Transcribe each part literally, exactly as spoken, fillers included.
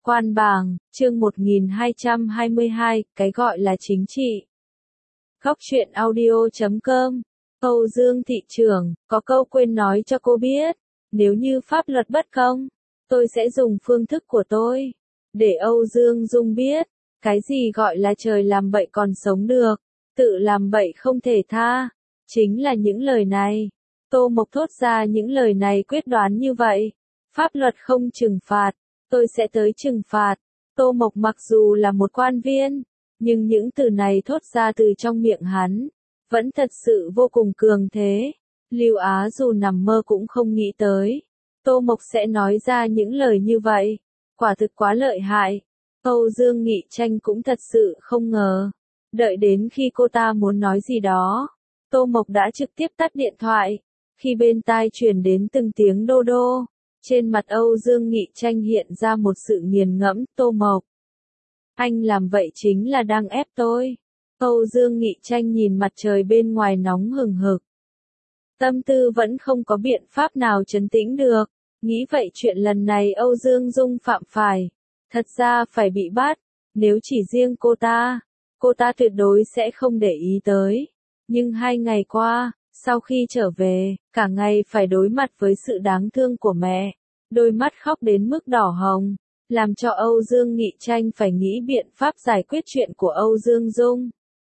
Quan bảng, chương một nghìn hai trăm hai mươi hai, cái gọi là chính trị. Góc truyện audio chấm com. Âu Dương thị trưởng, có câu quên nói cho cô biết, nếu như pháp luật bất công, tôi sẽ dùng phương thức của tôi. Để Âu Dương Dung biết, cái gì gọi là trời làm bậy còn sống được, tự làm bậy không thể tha. Chính là những lời này. Tô Mộc thốt ra những lời này quyết đoán như vậy. Pháp luật không trừng phạt, tôi sẽ tới trừng phạt. Tô Mộc mặc dù là một quan viên, nhưng những từ này thốt ra từ trong miệng hắn, vẫn thật sự vô cùng cường thế. Lưu Á dù nằm mơ cũng không nghĩ tới, Tô Mộc sẽ nói ra những lời như vậy. Quả thực quá lợi hại. Âu Dương Nghị Tranh cũng thật sự không ngờ. Đợi đến khi cô ta muốn nói gì đó, Tô Mộc đã trực tiếp tắt điện thoại. Khi bên tai truyền đến từng tiếng đô đô, trên mặt Âu Dương Nghị Tranh hiện ra một sự nghiền ngẫm. Tô Mộc, anh làm vậy chính là đang ép tôi. Âu Dương Nghị Tranh nhìn mặt trời bên ngoài nóng hừng hực. Tâm tư vẫn không có biện pháp nào trấn tĩnh được. Nghĩ vậy chuyện lần này Âu Dương Dung phạm phải, thật ra phải bị bắt. Nếu chỉ riêng cô ta, cô ta tuyệt đối sẽ không để ý tới. Nhưng hai ngày qua, sau khi trở về, cả ngày phải đối mặt với sự đáng thương của mẹ, đôi mắt khóc đến mức đỏ hồng, làm cho Âu Dương Nghị Tranh phải nghĩ biện pháp giải quyết chuyện của Âu Dương Dung.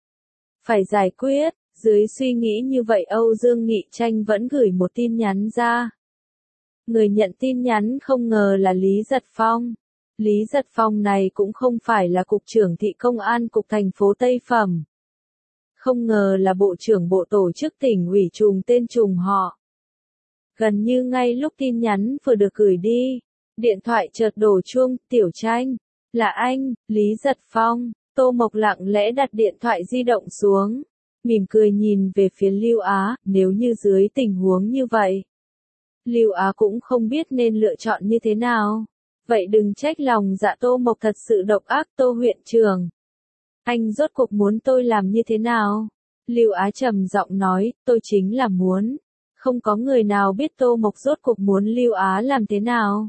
Phải giải quyết, dưới suy nghĩ như vậy Âu Dương Nghị Tranh vẫn gửi một tin nhắn ra. Người nhận tin nhắn không ngờ là Lý Giật Phong. Lý Giật Phong này cũng không phải là cục trưởng thị công an cục thành phố Tây Phẩm. Không ngờ là bộ trưởng bộ tổ chức tỉnh ủy trùng tên trùng họ. Gần như ngay lúc tin nhắn vừa được gửi đi, điện thoại chợt đổ chuông. Tiểu Tranh, là anh, Lý Giật Phong. Tô Mộc lặng lẽ đặt điện thoại di động xuống, mỉm cười nhìn về phía Lưu Á. Nếu như dưới tình huống như vậy, Lưu Á cũng không biết nên lựa chọn như thế nào. Vậy đừng trách lòng dạ Tô Mộc thật sự độc ác. Tô huyện trưởng, anh rốt cuộc muốn tôi làm như thế nào? Lưu Á trầm giọng nói, tôi chính là muốn. Không có người nào biết Tô Mộc rốt cuộc muốn Lưu Á làm thế nào.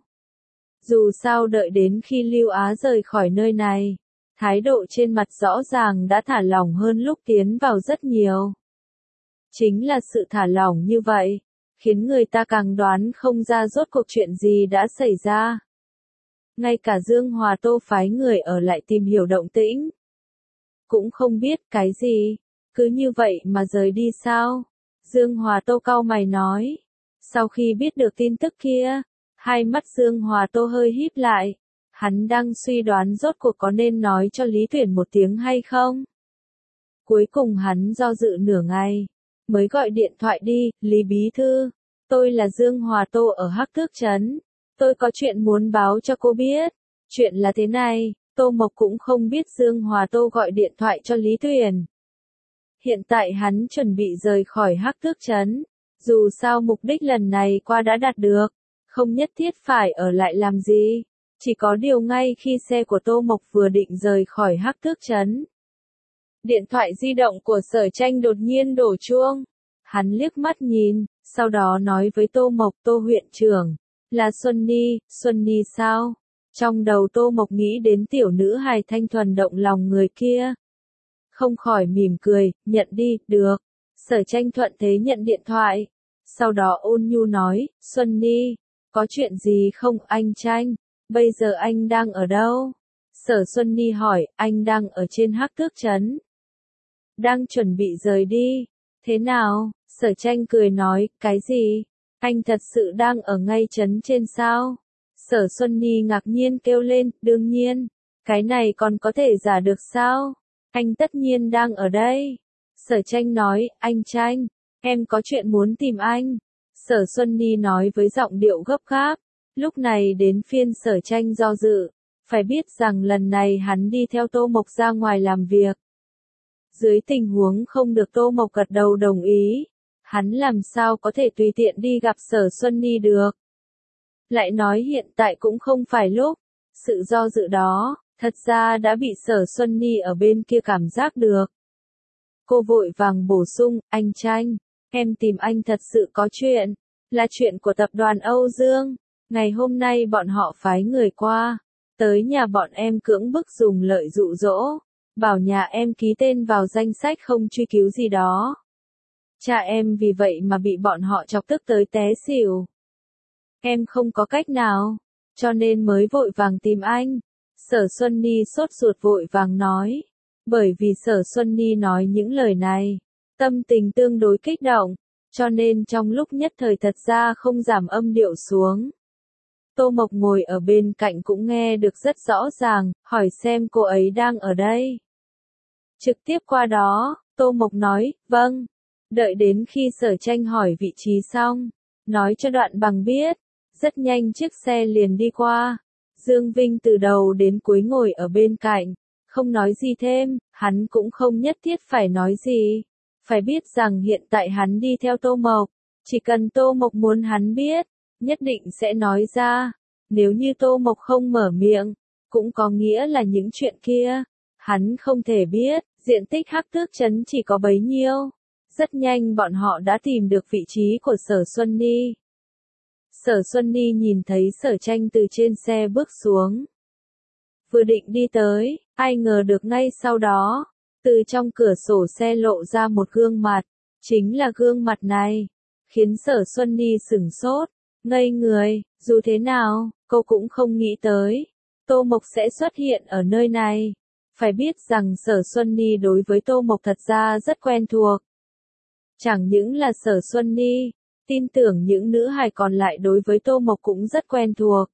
Dù sao đợi đến khi Lưu Á rời khỏi nơi này, thái độ trên mặt rõ ràng đã thả lỏng hơn lúc tiến vào rất nhiều. Chính là sự thả lỏng như vậy, khiến người ta càng đoán không ra rốt cuộc chuyện gì đã xảy ra. Ngay cả Dương Hòa Tô phái người ở lại tìm hiểu động tĩnh, cũng không biết cái gì, cứ như vậy mà rời đi sao? Dương Hòa Tô cau mày nói. Sau khi biết được tin tức kia, hai mắt Dương Hòa Tô hơi híp lại. Hắn đang suy đoán rốt cuộc có nên nói cho Lý Tuyển một tiếng hay không. Cuối cùng hắn do dự nửa ngày, mới gọi điện thoại đi. Lý Bí Thư, tôi là Dương Hòa Tô ở Hắc Thước Trấn. Tôi có chuyện muốn báo cho cô biết. Chuyện là thế này, Tô Mộc cũng không biết Dương Hòa Tô gọi điện thoại cho Lý Tuyển. Hiện tại hắn chuẩn bị rời khỏi Hắc Thước Trấn. Dù sao mục đích lần này qua đã đạt được, không nhất thiết phải ở lại làm gì. Chỉ có điều ngay khi xe của Tô Mộc vừa định rời khỏi Hắc Thước Trấn, điện thoại di động của Sở Tranh đột nhiên đổ chuông. Hắn liếc mắt nhìn, sau đó nói với Tô Mộc, Tô huyện trưởng, là Xuân Ni. Xuân Ni sao? Trong đầu Tô Mộc nghĩ đến tiểu nữ hài thanh thuần động lòng người kia. Không khỏi mỉm cười, nhận đi. Được. Sở Tranh thuận thế nhận điện thoại. Sau đó ôn nhu nói, Xuân Ni, có chuyện gì không anh Tranh? Bây giờ anh đang ở đâu? Sở Xuân Ni hỏi, anh đang ở trên Hắc Thước Trấn. Đang chuẩn bị rời đi. Thế nào? Sở Tranh cười nói, cái gì? Anh thật sự đang ở ngay trấn trên sao? Sở Xuân Ni ngạc nhiên kêu lên, đương nhiên. Cái này còn có thể giả được sao? Anh tất nhiên đang ở đây. Sở Tranh nói, anh Tranh, em có chuyện muốn tìm anh. Sở Xuân Ni nói với giọng điệu gấp gáp. Lúc này đến phiên Sở Tranh do dự. Phải biết rằng lần này hắn đi theo Tô Mộc ra ngoài làm việc. Dưới tình huống không được Tô Mộc gật đầu đồng ý, hắn làm sao có thể tùy tiện đi gặp Sở Xuân Ni được. Lại nói hiện tại cũng không phải lúc. Sự do dự đó, thật ra đã bị Sở Xuân Ni ở bên kia cảm giác được. Cô vội vàng bổ sung, anh Tranh, em tìm anh thật sự có chuyện. Là chuyện của tập đoàn Âu Dương. Ngày hôm nay bọn họ phái người qua. tới nhà bọn em cưỡng bức dùng lợi dụ dỗ, bảo nhà em ký tên vào danh sách không truy cứu gì đó. Cha em vì vậy mà bị bọn họ chọc tức tới té xỉu. Em không có cách nào, cho nên mới vội vàng tìm anh. Sở Xuân Ni sốt ruột vội vàng nói. Bởi vì Sở Xuân Ni nói những lời này, tâm tình tương đối kích động, cho nên trong lúc nhất thời thật ra không giảm âm điệu xuống. Tô Mộc ngồi ở bên cạnh cũng nghe được rất rõ ràng, hỏi xem cô ấy đang ở đây. Trực tiếp qua đó, Tô Mộc nói, vâng. Đợi đến khi Sở Tranh hỏi vị trí xong, nói cho Đoạn Bằng biết, rất nhanh chiếc xe liền đi qua. Dương Vinh từ đầu đến cuối ngồi ở bên cạnh, không nói gì thêm, hắn cũng không nhất thiết phải nói gì. Phải biết rằng hiện tại hắn đi theo Tô Mộc, chỉ cần Tô Mộc muốn hắn biết, nhất định sẽ nói ra. Nếu như Tô Mộc không mở miệng, cũng có nghĩa là những chuyện kia, hắn không thể biết. Diện tích Hắc Tước Trấn chỉ có bấy nhiêu. Rất nhanh bọn họ đã tìm được vị trí của Sở Xuân Ni. Sở Xuân Ni nhìn thấy Sở Tranh từ trên xe bước xuống. Vừa định đi tới, ai ngờ được ngay sau đó, từ trong cửa sổ xe lộ ra một gương mặt. Chính là gương mặt này, khiến Sở Xuân Ni sửng sốt, ngây người. Dù thế nào, cô cũng không nghĩ tới, Tô Mộc sẽ xuất hiện ở nơi này. Phải biết rằng Sở Xuân Ni đối với Tô Mộc thật ra rất quen thuộc. Chẳng những là Sở Xuân Ni, tin tưởng những nữ hài còn lại đối với Tô Mộc cũng rất quen thuộc.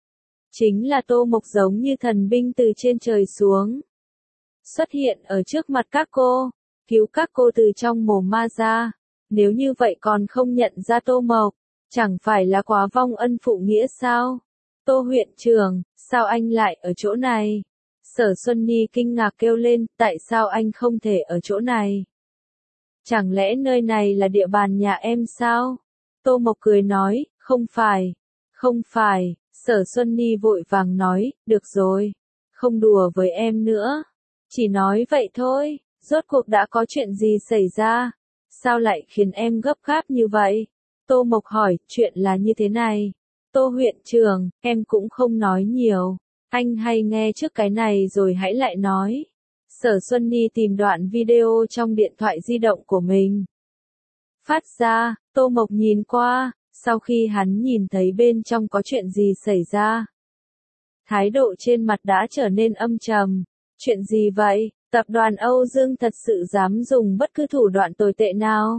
Chính là Tô Mộc giống như thần binh từ trên trời xuống. Xuất hiện ở trước mặt các cô, cứu các cô từ trong mồm ma ra. Nếu như vậy còn không nhận ra Tô Mộc, chẳng phải là quá vong ân phụ nghĩa sao? Tô huyện trưởng, sao anh lại ở chỗ này? Sở Xuân Ni kinh ngạc kêu lên, tại sao anh không thể ở chỗ này? Chẳng lẽ nơi này là địa bàn nhà em sao? Tô Mộc cười nói, không phải, không phải. Sở Xuân Ni vội vàng nói, được rồi, không đùa với em nữa. Chỉ nói vậy thôi, rốt cuộc đã có chuyện gì xảy ra? Sao lại khiến em gấp gáp như vậy? Tô Mộc hỏi, chuyện là như thế này. Tô huyện trưởng, em cũng không nói nhiều. Anh hay nghe trước cái này rồi hãy lại nói. Sở Xuân Ni tìm đoạn video trong điện thoại di động của mình. Phát ra, Tô Mộc nhìn qua, sau khi hắn nhìn thấy bên trong có chuyện gì xảy ra. Thái độ trên mặt đã trở nên âm trầm. Chuyện gì vậy? Tập đoàn Âu Dương thật sự dám dùng bất cứ thủ đoạn tồi tệ nào?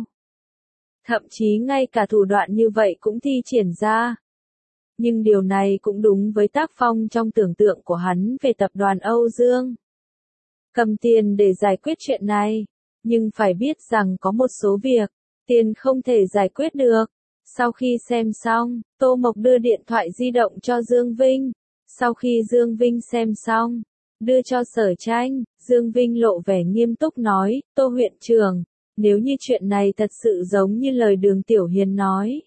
Thậm chí ngay cả thủ đoạn như vậy cũng thi triển ra. Nhưng điều này cũng đúng với tác phong trong tưởng tượng của hắn về tập đoàn Âu Dương. Cầm tiền để giải quyết chuyện này, nhưng phải biết rằng có một số việc, tiền không thể giải quyết được. Sau khi xem xong, Tô Mộc đưa điện thoại di động cho Dương Vinh. Sau khi Dương Vinh xem xong, đưa cho Sở Tranh, Dương Vinh lộ vẻ nghiêm túc nói, Tô huyện trưởng, nếu như chuyện này thật sự giống như lời Đường Tiểu Hiền nói,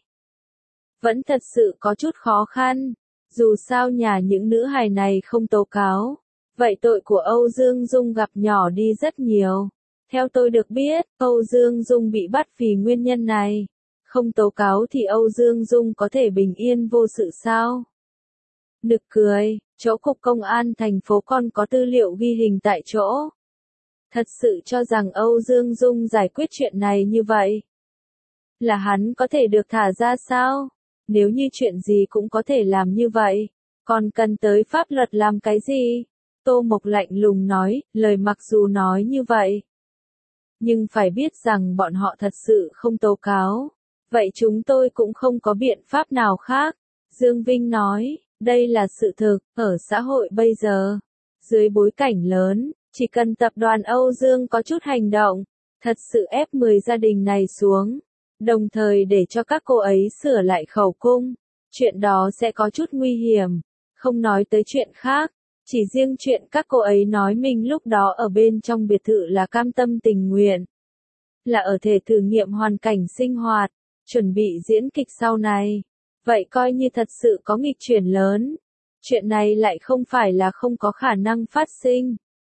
vẫn thật sự có chút khó khăn. Dù sao nhà những nữ hài này không tố cáo, vậy tội của Âu Dương Dung gặp nhỏ đi rất nhiều. Theo tôi được biết, Âu Dương Dung bị bắt vì nguyên nhân này. Không tố cáo thì Âu Dương Dung có thể bình yên vô sự sao? Nực cười, chỗ cục công an thành phố còn có tư liệu ghi hình tại chỗ. Thật sự cho rằng Âu Dương Dung giải quyết chuyện này như vậy, là hắn có thể được thả ra sao? Nếu như chuyện gì cũng có thể làm như vậy, còn cần tới pháp luật làm cái gì? Tô Mộc lạnh lùng nói, lời mặc dù nói như vậy, nhưng phải biết rằng bọn họ thật sự không tố cáo. Vậy chúng tôi cũng không có biện pháp nào khác. Dương Vinh nói, đây là sự thực, ở xã hội bây giờ, dưới bối cảnh lớn, chỉ cần tập đoàn Âu Dương có chút hành động, thật sự ép mười gia đình này xuống, đồng thời để cho các cô ấy sửa lại khẩu cung, chuyện đó sẽ có chút nguy hiểm. Không nói tới chuyện khác, chỉ riêng chuyện các cô ấy nói mình lúc đó ở bên trong biệt thự là cam tâm tình nguyện, là ở thể thử nghiệm hoàn cảnh sinh hoạt, chuẩn bị diễn kịch sau này. Vậy coi như thật sự có nghịch chuyển lớn. Chuyện này lại không phải là không có khả năng phát sinh.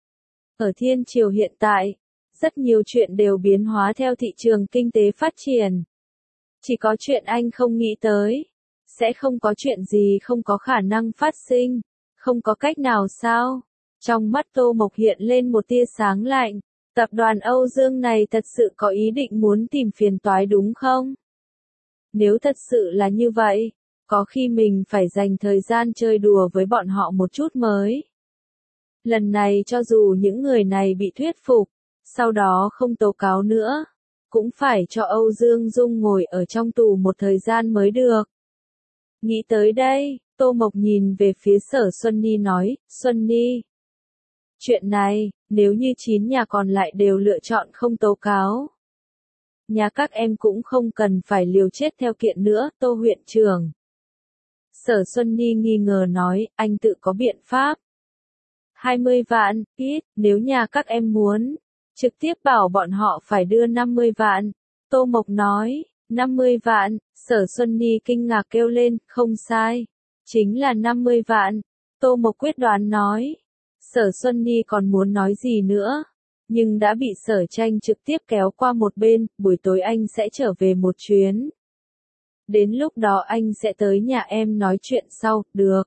Ở thiên triều hiện tại, rất nhiều chuyện đều biến hóa theo thị trường kinh tế phát triển. Chỉ có chuyện anh không nghĩ tới, sẽ không có chuyện gì không có khả năng phát sinh. Không có cách nào sao? Trong mắt Tô Mộc hiện lên một tia sáng lạnh. Tập đoàn Âu Dương này thật sự có ý định muốn tìm phiền toái đúng không? Nếu thật sự là như vậy, có khi mình phải dành thời gian chơi đùa với bọn họ một chút mới. Lần này cho dù những người này bị thuyết phục, sau đó không tố cáo nữa, cũng phải cho Âu Dương Dung ngồi ở trong tù một thời gian mới được. Nghĩ tới đây, Tô Mộc nhìn về phía Sở Xuân Ni nói, Xuân Ni. Chuyện này, nếu như chín nhà còn lại đều lựa chọn không tố cáo. Nhà các em cũng không cần phải liều chết theo kiện nữa, Tô huyện trưởng. Sở Xuân Ni nghi ngờ nói, anh tự có biện pháp. hai mươi vạn, ít, nếu nhà các em muốn. Trực tiếp bảo bọn họ phải đưa năm mươi vạn. Tô Mộc nói, năm mươi vạn, Sở Xuân Ni kinh ngạc kêu lên, không sai. Chính là năm mươi vạn. Tô Mộc quyết đoán nói. Sở Xuân Ni còn muốn nói gì nữa. Nhưng đã bị Sở Tranh trực tiếp kéo qua một bên, buổi tối anh sẽ trở về một chuyến. Đến lúc đó anh sẽ tới nhà em nói chuyện sau, được.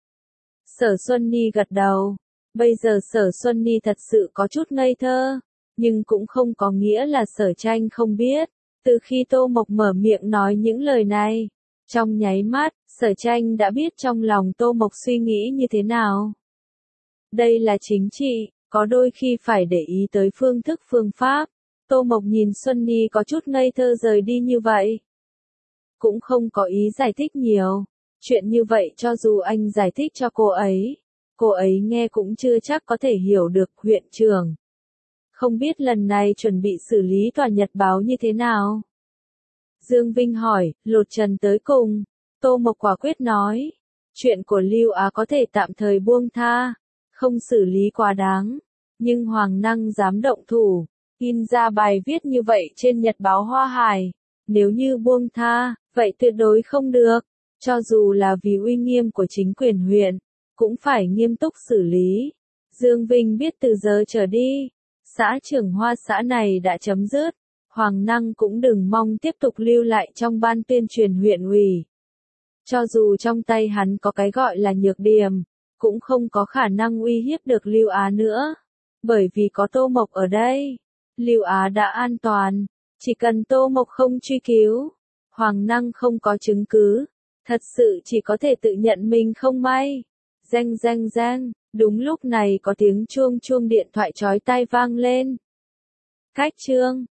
Sở Xuân Ni gật đầu. Bây giờ Sở Xuân Ni thật sự có chút ngây thơ. Nhưng cũng không có nghĩa là Sở Tranh không biết. Từ khi Tô Mộc mở miệng nói những lời này, trong nháy mắt, Sở Tranh đã biết trong lòng Tô Mộc suy nghĩ như thế nào. Đây là chính trị, có đôi khi phải để ý tới phương thức phương pháp. Tô Mộc nhìn Xuân Ni có chút ngây thơ rời đi như vậy. Cũng không có ý giải thích nhiều. Chuyện như vậy cho dù anh giải thích cho cô ấy, cô ấy nghe cũng chưa chắc có thể hiểu được. Huyện trưởng. Không biết lần này chuẩn bị xử lý tòa nhật báo như thế nào? Dương Vinh hỏi, lột trần tới cùng. Tô Mộc quả quyết nói. Chuyện của Lưu Á có thể tạm thời buông tha. Không xử lý quá đáng. Nhưng Hoàng Năng dám động thủ. In ra bài viết như vậy trên nhật báo Hoa Hải. Nếu như buông tha, vậy tuyệt đối không được. Cho dù là vì uy nghiêm của chính quyền huyện, cũng phải nghiêm túc xử lý. Dương Vinh biết từ giờ trở đi, xã trưởng Hoa xã này đã chấm dứt. Hoàng Năng cũng đừng mong tiếp tục lưu lại trong ban tuyên truyền huyện ủy. Cho dù trong tay hắn có cái gọi là nhược điểm, cũng không có khả năng uy hiếp được Lưu Á nữa. Bởi vì có Tô Mộc ở đây, Lưu Á đã an toàn. Chỉ cần Tô Mộc không truy cứu, Hoàng Năng không có chứng cứ, thật sự chỉ có thể tự nhận mình không may. Reng reng reng, đúng lúc này có tiếng chuông chuông điện thoại chói tai vang lên. Cách chương